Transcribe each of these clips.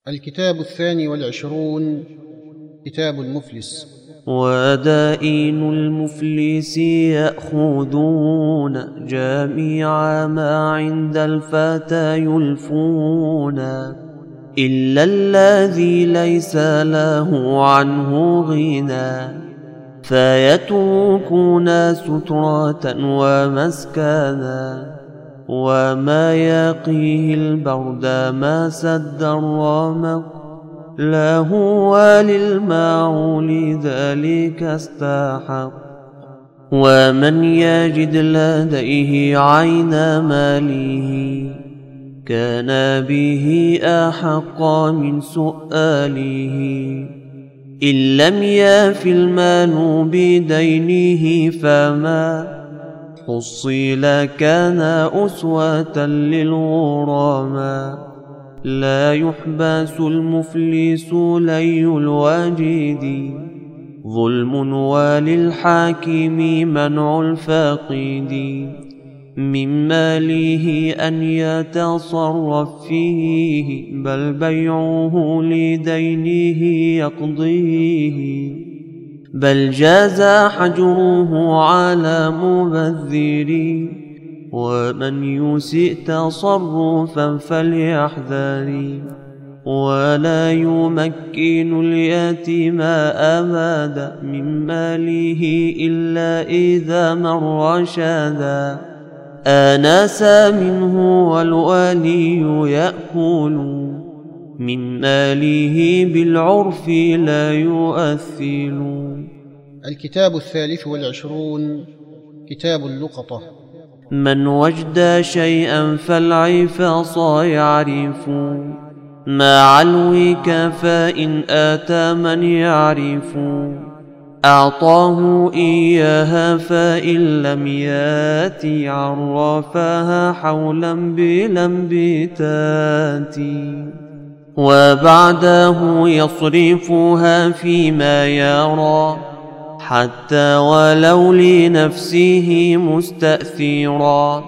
الكتاب 22 كتاب المفلس. ودائن المفلس يأخذون جميع ما عند الفتى يلفون، إلا الذي ليس له عنه غنى، فيتركون سترة ومسكنا، وما يقيه البرد ما سد الرمق، له وللمعول ذلك استحق. ومن يجد لديه عين ماله، كان به أحق من سؤاله، إن لم يف المال بدينه فما حصل كان أسوة للغرامى. لا يحبس المفلس لي الواجد، ظلم وللحاكم منع الفاقد، من ماله أن يتصرف فيه، بل بيعه لدينه يقضيه، بل جاز حجره على مبذر، ومن يسئ تصرفا فليحذر. ولا يمكن اليتيم أبدا من ماله إلا إذا من رشدا، آنس منه والولي يأكل من ماله بالعرف لا يؤثل. الكتاب 23 كتاب اللقطة. من وجد شيئا فالعفاص يعرف، مع الوكفاء فإن آتى من يعرف، أعطاه إياها فإن لم يات عرفها حولا بلا انبتات، وبعده يصرفها فيما يرى، حتى ولو لنفسه مستأثرا،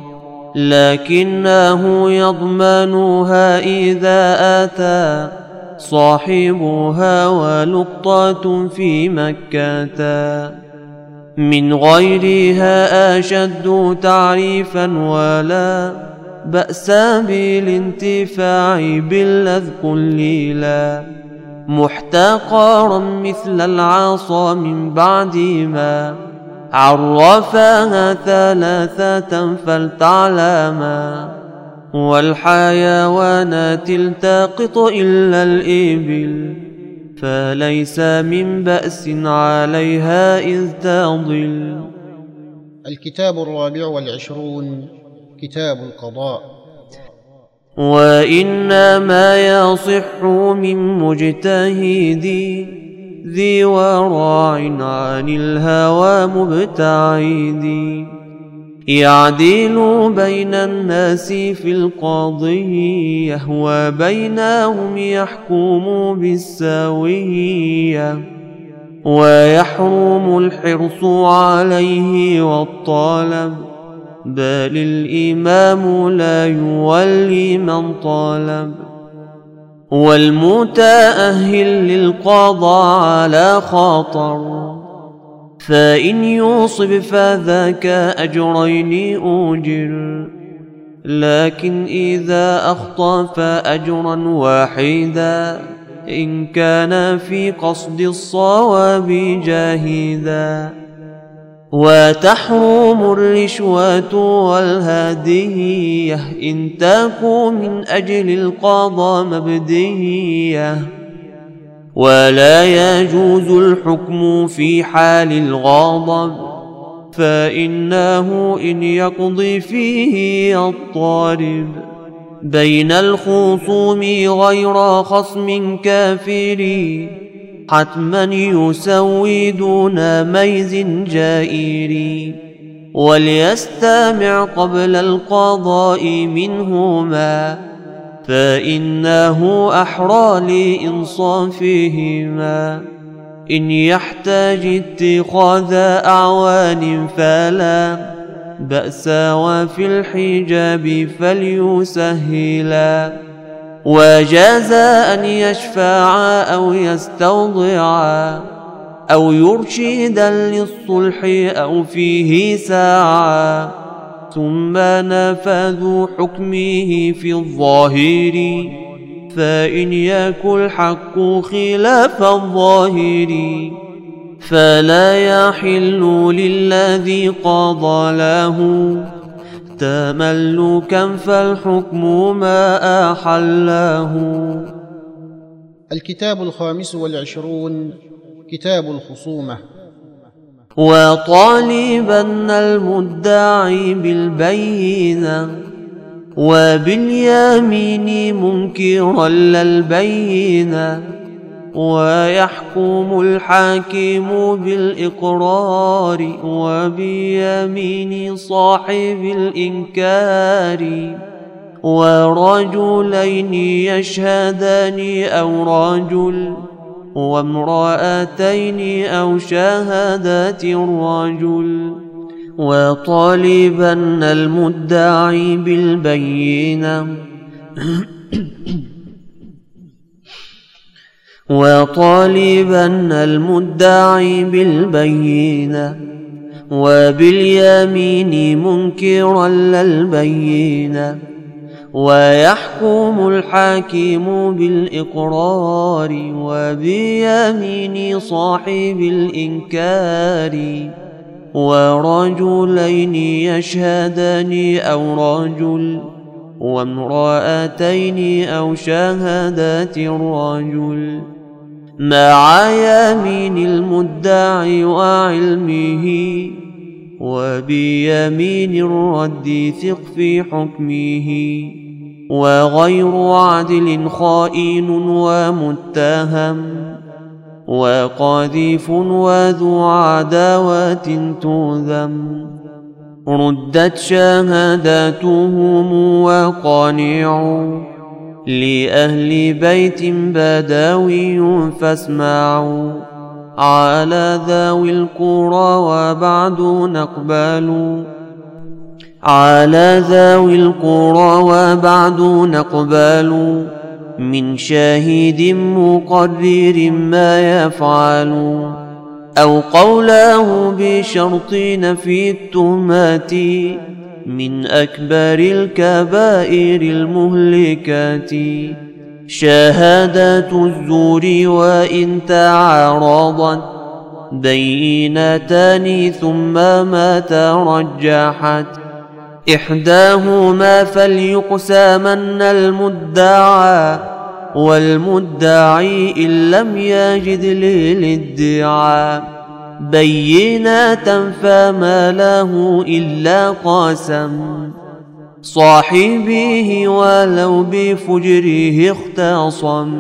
لكنه يضمنها إذا أتى صاحبها ولقطة في مكة، من غيرها أشد تعريفا، ولا بأس بالانتفاع باللذ قليلا، محتقرا مثل العصا من بعد ما عرفها ثلاثة فلتعلما. والحيوانات التقط إلا الإبل، فليس من بأس عليها إذ تضل. الكتاب 24 كتاب القضاء. وإنما يصح من مجتهد ذي ورع عن الهوى مبتعد، يعدل بين الناس في القضية، وبينهم يحكم بالسوية، ويحرم الحرص عليه والطلب، بل الإمام لا يولي من طلب. والمتأهل للقضاء على خطر، فإن يصب فذاك أجرين أجر، لكن إذا أخطأ فأجرا واحدا، إن كان في قصد الصواب جاهدا. وتحرم الرشوة والهدية، إن تكن من أجل القضاء مبدية، ولا يجوز الحكم في حال الغضب، فإنه إن يقضي فيه الطارب بين الخصوم غير خصم كافر، حتما يسوي دون ميز جائر، وليستمع قبل القضاء منهما، فإنه أحرى لإنصافهما. إن يحتاج اتخاذ أعوان فلا بأس، وفي الحجاب فليسهلا، وجاز أن يشفع أو يستوضع أو يرشدا للصلح أو فيه ساعة، ثم نفذ حكمه في الظاهر، فإن يكن الحق خلاف الظاهر فلا يحل للذي قضى له تملكا، فالحكم ما أحله. الكتاب 25 كتاب الخصومة. وطالبا المدعي بالبينة وباليمين منكرا للبينة، ويحكم الحاكم بالإقرار وبيمين صاحب الإنكار، ورجلين يشهدان أو رجل وامرأتين أو شهادات الرجل. وطالبا المدعي بالبينة وطالبا المدعي بالبينة وباليمين منكرا للبينة، ويحكم الحاكم بالإقرار وبيمين صاحب الإنكار، ورجلين يشهدان أو رجل وامرأتين أو شهادات الرجل، مع يمين المدعي وعلمه، وبيمين الرد ثق في حكمه، وغير عدل خائن ومتهم وقاذف وذو عداوة تؤذم، ردت شهاداتهم وقانعوا لأهل بيت بدوي فاسمعوا، على ذوي القرى وبعد نقبل من شاهد مقرر ما يفعل، أو قوله بشرط نفي التهمات من أكبر الكبائر المهلكات، شهادات الزور وإن تعارضت بينتان ثم ما ترجحت إحداهما فليقسمن المدعى والمدعي إن لم يجد للادعاء بينة فما له إلا قاسم صاحبه ولو بفجره اختصم،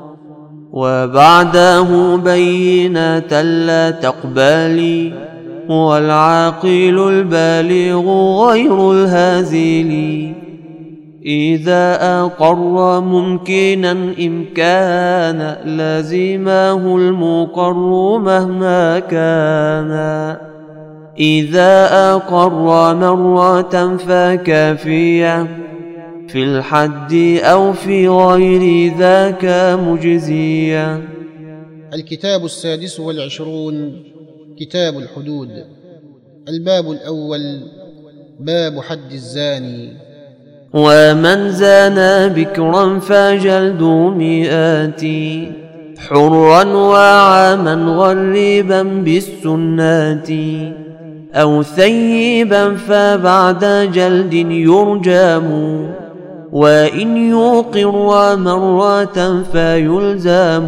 وبعده بينة لا تقبل والعاقل البالغ غير الهازل، إذا أقر ممكنا إمكانا لازمه المقر مهما كان، إذا أقر مرة فكافية في الحد أو في غير ذاك مجزية. الكتاب 26 كتاب الحدود. الباب الأول باب حد الزاني. ومن زانى بكرا فجلد 100 حرا وعاما غريبا بالسنات، أو ثيبا فبعد جلد يرجم، وإن يقر مرة فيلزم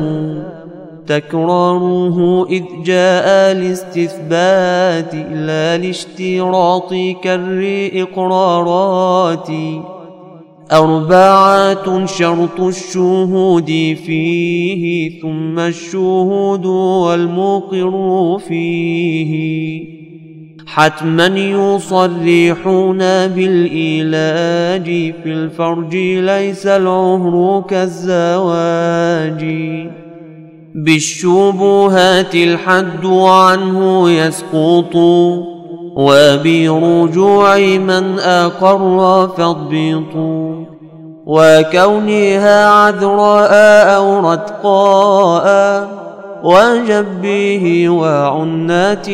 تكراره إذ جاء الاستثبات لا لاشتراط كالإقرارات، 4 شرط الشهود فيه ثم الشهود والمقر فيه، حتما يصرحون بالإيلاج في الفرج ليس العهر كالزواج، بالشبهات الحد عنه يسقط وبرجوع من أقر فاضبط، وكونها عذراء أو رتقاء وجبه وعنات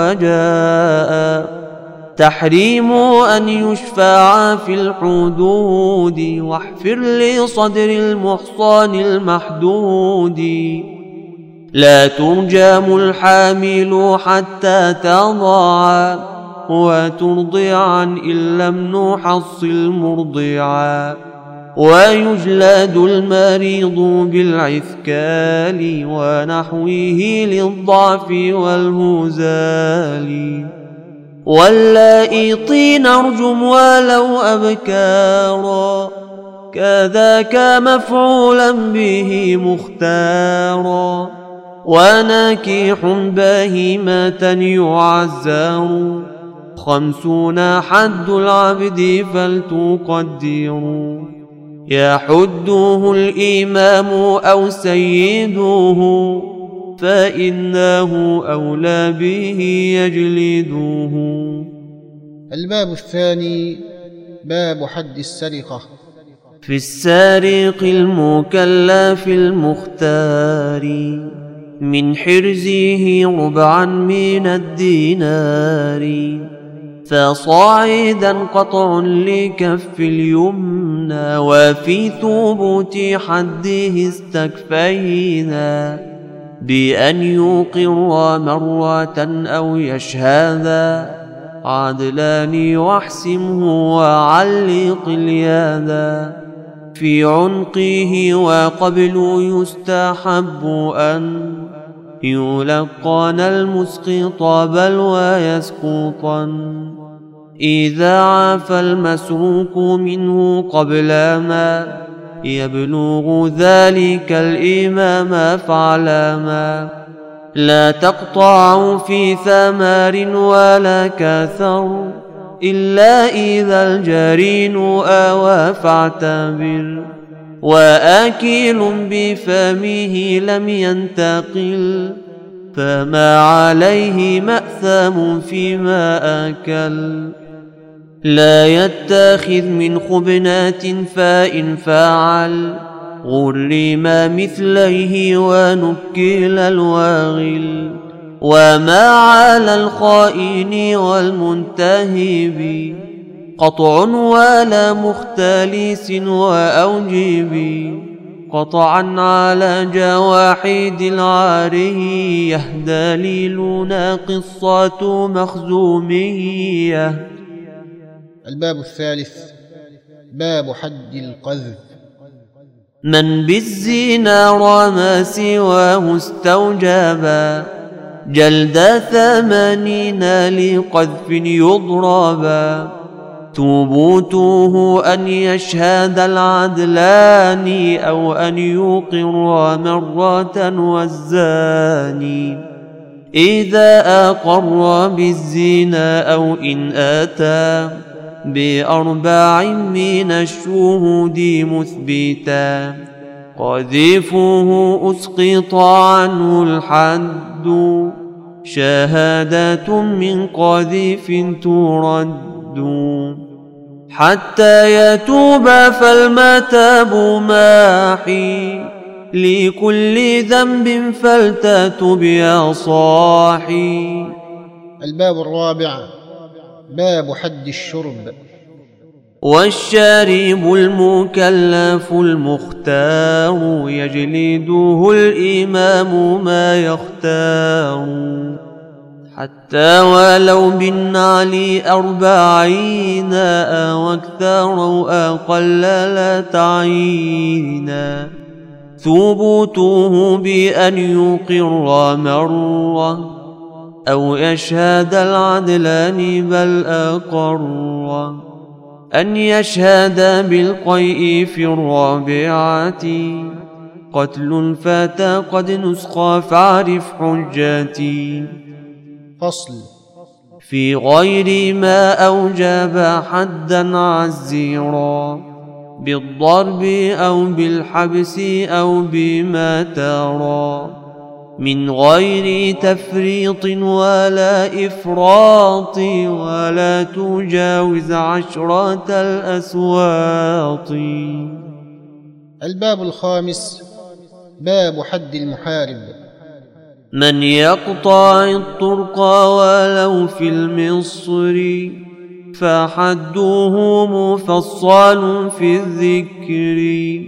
وجاء. تحريم أن يشفع في الحدود واحفر لصدر المحصن المحدود. لا ترجم الحامل حتى تضع وترضعا إن لم نحصل مرضعا. ويجلد المريض بالعثكال ونحوه للضعف والهزال. واللائي طين ارجم ولو أبكارا كذاك مفعولا به مختارا. ونكيح بهيمة يعزر 50 حد العبد فلتقدروا. يحده الإمام أو سيده فإنه أولى به يجلده. الباب الثاني باب حد السرقة. في السارق المكلف المختار من حرزه ربعا من الدينار. فصاعدا قطع لكف اليمنى وفي ثبوت حده استكفينا. بأن يقر مرة أو يشهادا عدلان واحسمه وعلق اليادا. في عنقه وقبل يستحب أن يلقن المسقط بل ويسقطا. إذا عفى المسروق منه قبل ما يبلغ ذلك الإمام فاعلما. لا تقطع في ثمار ولا كثر إلا إذا الجرين آوى فاعتبر. وآكل بفمه لم ينتقل فما عليه مأثم فيما أكل. لا يتخذ من خبنات فإن فعل غرم مثليه ونكل الواغل. وما على الخائن والمنتهب قطع ولا مختلس وأوجب. قطعا على جواحد العارية دليلنا قصة مخزومية. الباب الثالث باب حد القذف. من بالزنا رمى سواه استوجبا جلد 80 لقذف يضربا. ثبوته أن يشهد العدلان أو أن يقر مرة والزاني. إذا أقر بالزنا أو إن أتى ب4 من الشهود مثبتا. قذفه أسقط عنه الحد شهادة من قذف ترد. حتى يتوب فالمتاب ماحي لكل ذنب فلتتب يا صاحي. الباب الرابع باب حد الشرب. والشارب المكلف المختار يجلده الإمام ما يختار. حتى ولو بالنعل 40 أو أكثر أو أقل لا تعينا. ثبوته بأن يقر مرة أو يشهد العدلان بل أقر. أن يشهد بالقيء في الرابعة قتل الفتى قد نسخ فاعرف حجتي. فصل. في غير ما أوجب حدا عزيرا بالضرب أو بالحبس أو بما ترى. من غير تفريط ولا إفراط، ولا تجاوز 10 الأسواط. الباب الخامس باب حد المحارب. من يقطع الطرق ولو في المصر، فحده مفصل في الذكر،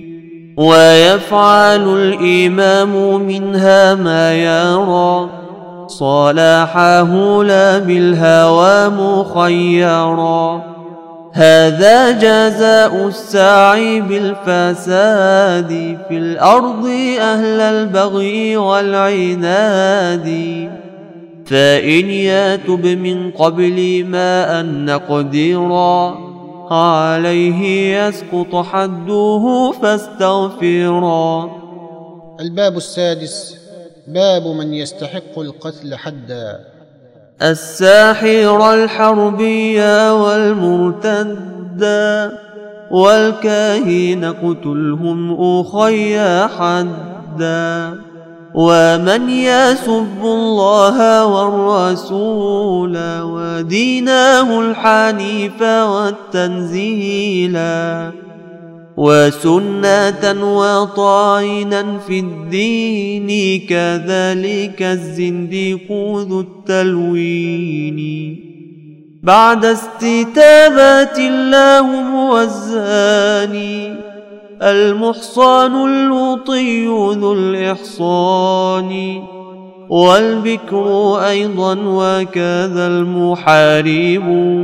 ويفعل الإمام منها ما يرى، صلاحه لا بالهوى مخيرا. هذا جزاء السعي بالفساد في الأرض أهل البغي والعناد. فإن يتب من قبل ما أن نقدرا، عليه يسقط حده فاستغفرا. الباب السادس باب من يستحق القتل حدا. الساحر الحربية والمرتدا، والكاهن قتلهم أخي حدا. ومن يسب الله والرسول، ودينه الحنيف والتنزيلا، وسنة وطعنا في الدين، كذلك الزنديق ذو التلوين. بعد استتابة اللهم والزاني، المحصن اللوطي ذو الإحصان، والبكر أيضا وكذا المحارب،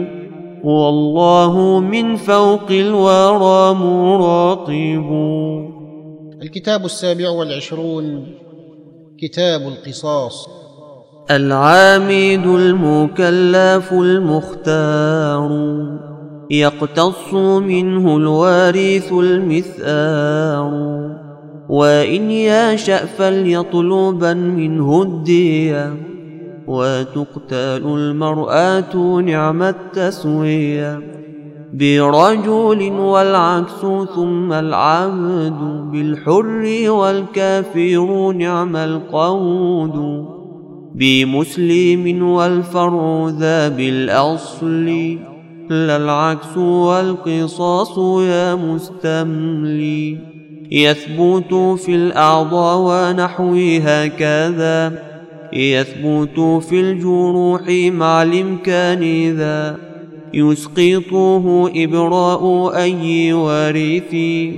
والله من فوق الورى مراقب. الكتاب 27 كتاب القصاص. العامد المكلف المختار، يقتص منه الوارث المثار، وإن يشأ فليطلبا منه الدية، وتقتل المرأة نعم التسوية برجل والعكس، ثم العبد بالحر والكافر نعم القود، بمسلم والفرع ذا بالأصل، لا العكس والقصاص يا مستملي. يثبت في الأعضاء ونحوها كذا، يثبت في الجروح مع الإمكان ذا، يسقطه إبراء أي وارث،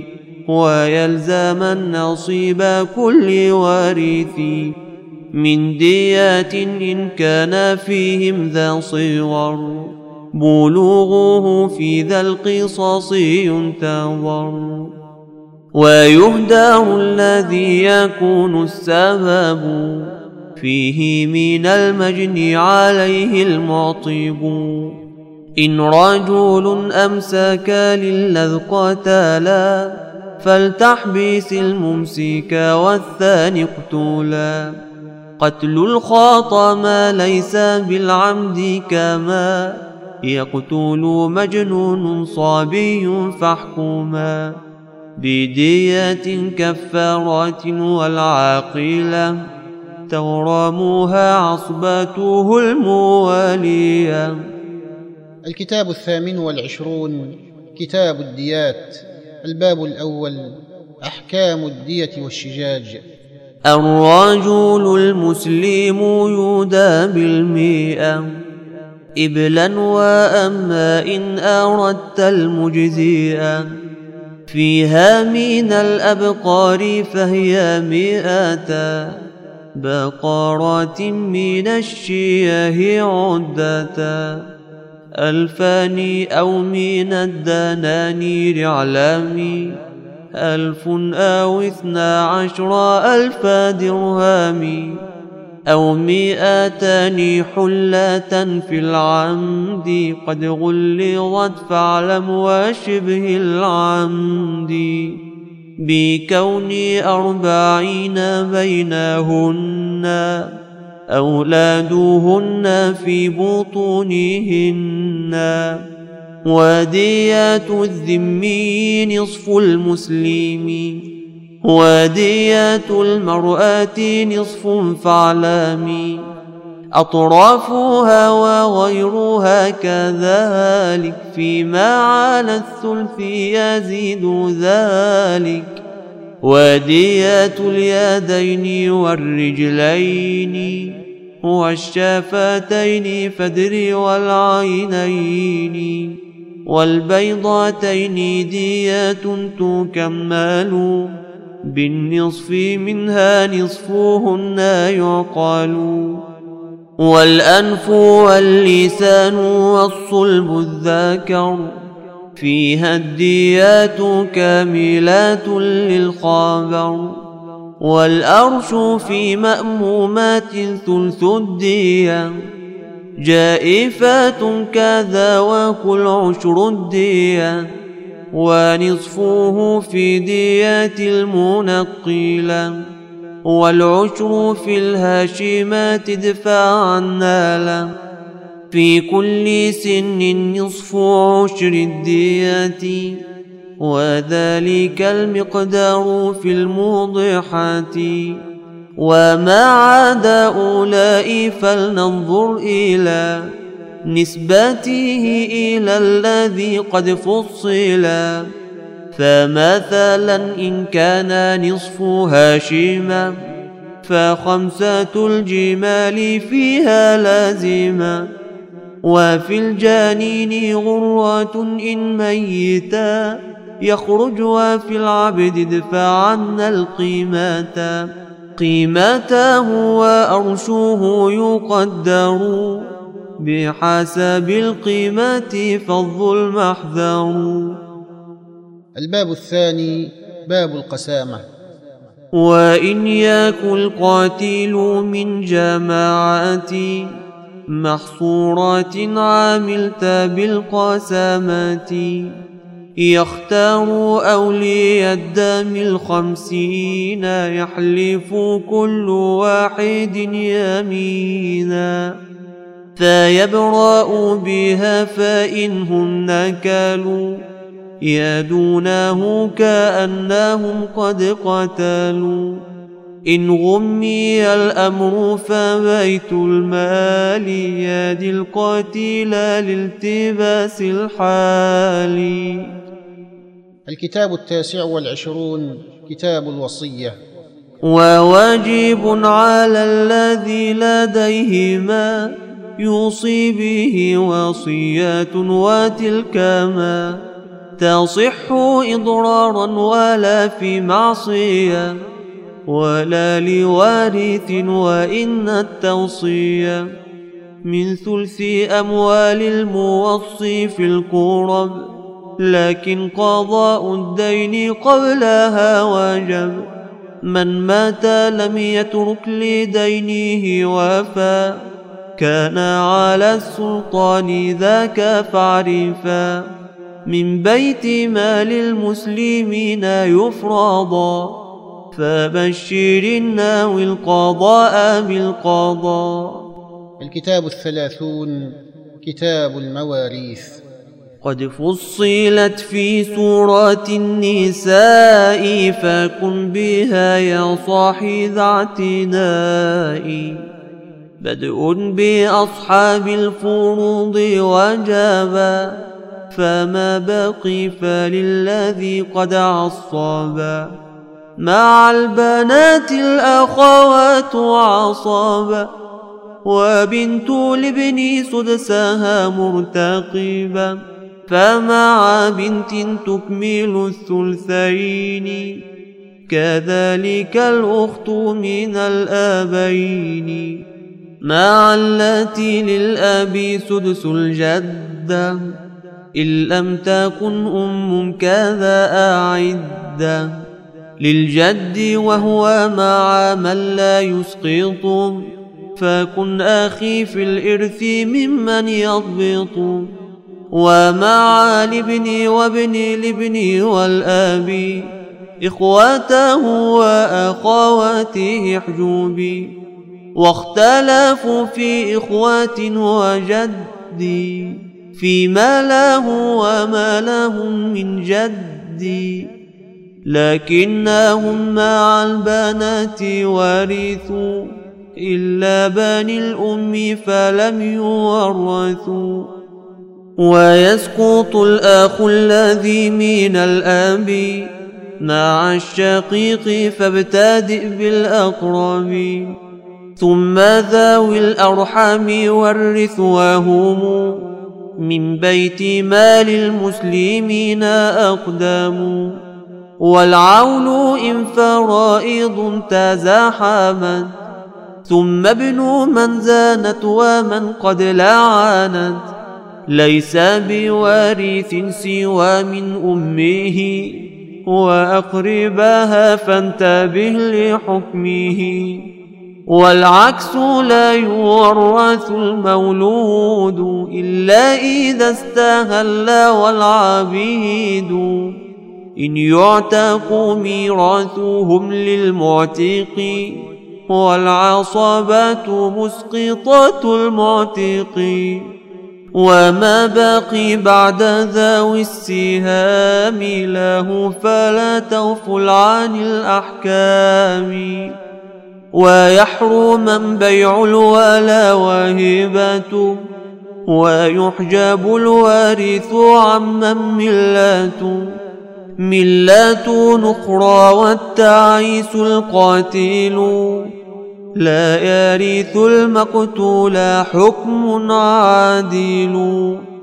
ويلزم النصيب كل وارث، من ديات إن كان فيهم ذا صغر، بلوغه في ذا القصاص ينتظر. ويهدر الذي يكون السبب فيه من المجني عليه المعطب، إن رجل أمسك للذقة لا، فلتحبس الممسك والثاني اقتلا. قتل الخاطى ما ليس بالعمد، كما يقتل مجنون صبي فاحكما، بدية كفارة والعاقلة، تغرمها عصبته الموالية. الكتاب 28 كتاب الديات. الباب الأول أحكام الدية والشجاج. الرجل المسلم يودى بالمئة، إبلا وأما إن أردت المجزئة، فيها من الأبقار فهي 100 بقرات، من الشياه عدة 2000 أو من الدنانير اعلامي 1000 أو 12,000 درهم، أو 200 حلة في العمد، قد غلظت فاعلم وشبه العمد، بكون 40 بينهن أولادهن في بطونهن. ودية الذمي نصف المسلم، وديات المرأة نصف فاعلمي أطرافها وغيرها كذلك فيما على الثلث يزيد ذلك وديات اليدين والرجلين والشفتين فدر والعينين والبيضتين ديات تكمل بالنصف منها نصفهن يعقل والأنف واللسان والصلب الذكر فيها الديات كاملات للخبر والأرش في مأمومات ثلث الدية جائفات كذا وكل عشر الدية ونصفه في دية المنقلة والعشر في الهاشمات دفاعا نالا في كل سن نصف عشر الدية وذلك المقدار في الموضحات وما عدا أولئك فلننظر إلى نسبته إلى الذي قد فصلا فمثلا إن كان نصف هاشما فخمسة الجمال فيها لازمة وفي الجانين غرة إن ميتا يخرج وفي العبد ادفعن القيمة قيمته وأرشه يقدر بحسب القيمة فالظلم احذر. الباب الثاني باب القسامة. وإن يكن القاتل من جماعة محصورات عملت بالقسامات يختار أولي الدم الخمسين يحلف كل واحد يمينا فيبرأ بها فإنهم نكلوا يدونه كأنهم قد قتلوا إن غمي الأمر فبيت المال يدي القاتل لالتباس الحال. الكتاب 29 كتاب الوصية. وواجب على الذي لديه ما يوصي به وصيات وتلك ما تصح إضرارا ولا في معصية ولا لوارث وإن التوصية من ثلث أموال الموصي في القرب لكن قضاء الدين قبلها واجب من مات لم يترك لدينه وفا كان على السلطان ذاك فاعرفا من بيت مال المسلمين يفرضا فبشر الناوي القضاء بالقضاء. الكتاب 30 كتاب المواريث. قد فصلت في سورة النساء فكن بها يا صاحي ذا اعتناء بدء بأصحاب الفروض وجبا فما بقي فللذي قد عصبا مع البنات الأخوات عصبا وبنت لابن سدسها مرتقبا فمع بنت تكمل الثلثين كذلك الأخت من الآبين مع التي للأب سدس الجدة إن لم تكن أم كذا أعدة للجد وهو مع من لا يسقط فكن أخي في الإرث ممن يضبط ومع الابن وابن الابن والآب إخواته وأخواته حجوبي واختلفوا في إخوات وجد فيما له وما لهم من جد لكنهم مع البنات ورثوا إلا بني الأم فلم يورثوا. ويسقط الأخ الذي من الأب مع الشقيق فابتدئ بالأقرب. ثم ذوي الأرحام ورث وهم من بيت مال المسلمين أقدام. والعول إن فرائض تزاحمت ثم ابن من زانت ومن قد لعنت ليس بوارث سوى من أمه وأقربها فانتبه لحكمه. والعكس لا يورث المولود إلا إذا استهل والعبيد إن يعتق ميراثهم للمعتق والعصبة مسقطة المعتق. وما بقي بعد ذوي السهام له فلا تغفل عن الأحكام. ويحرم بيع الولا وهبته ويحجب الوارث عمن ملة أخرى والتعيس القاتل لا يرث المقتول حكم عادل.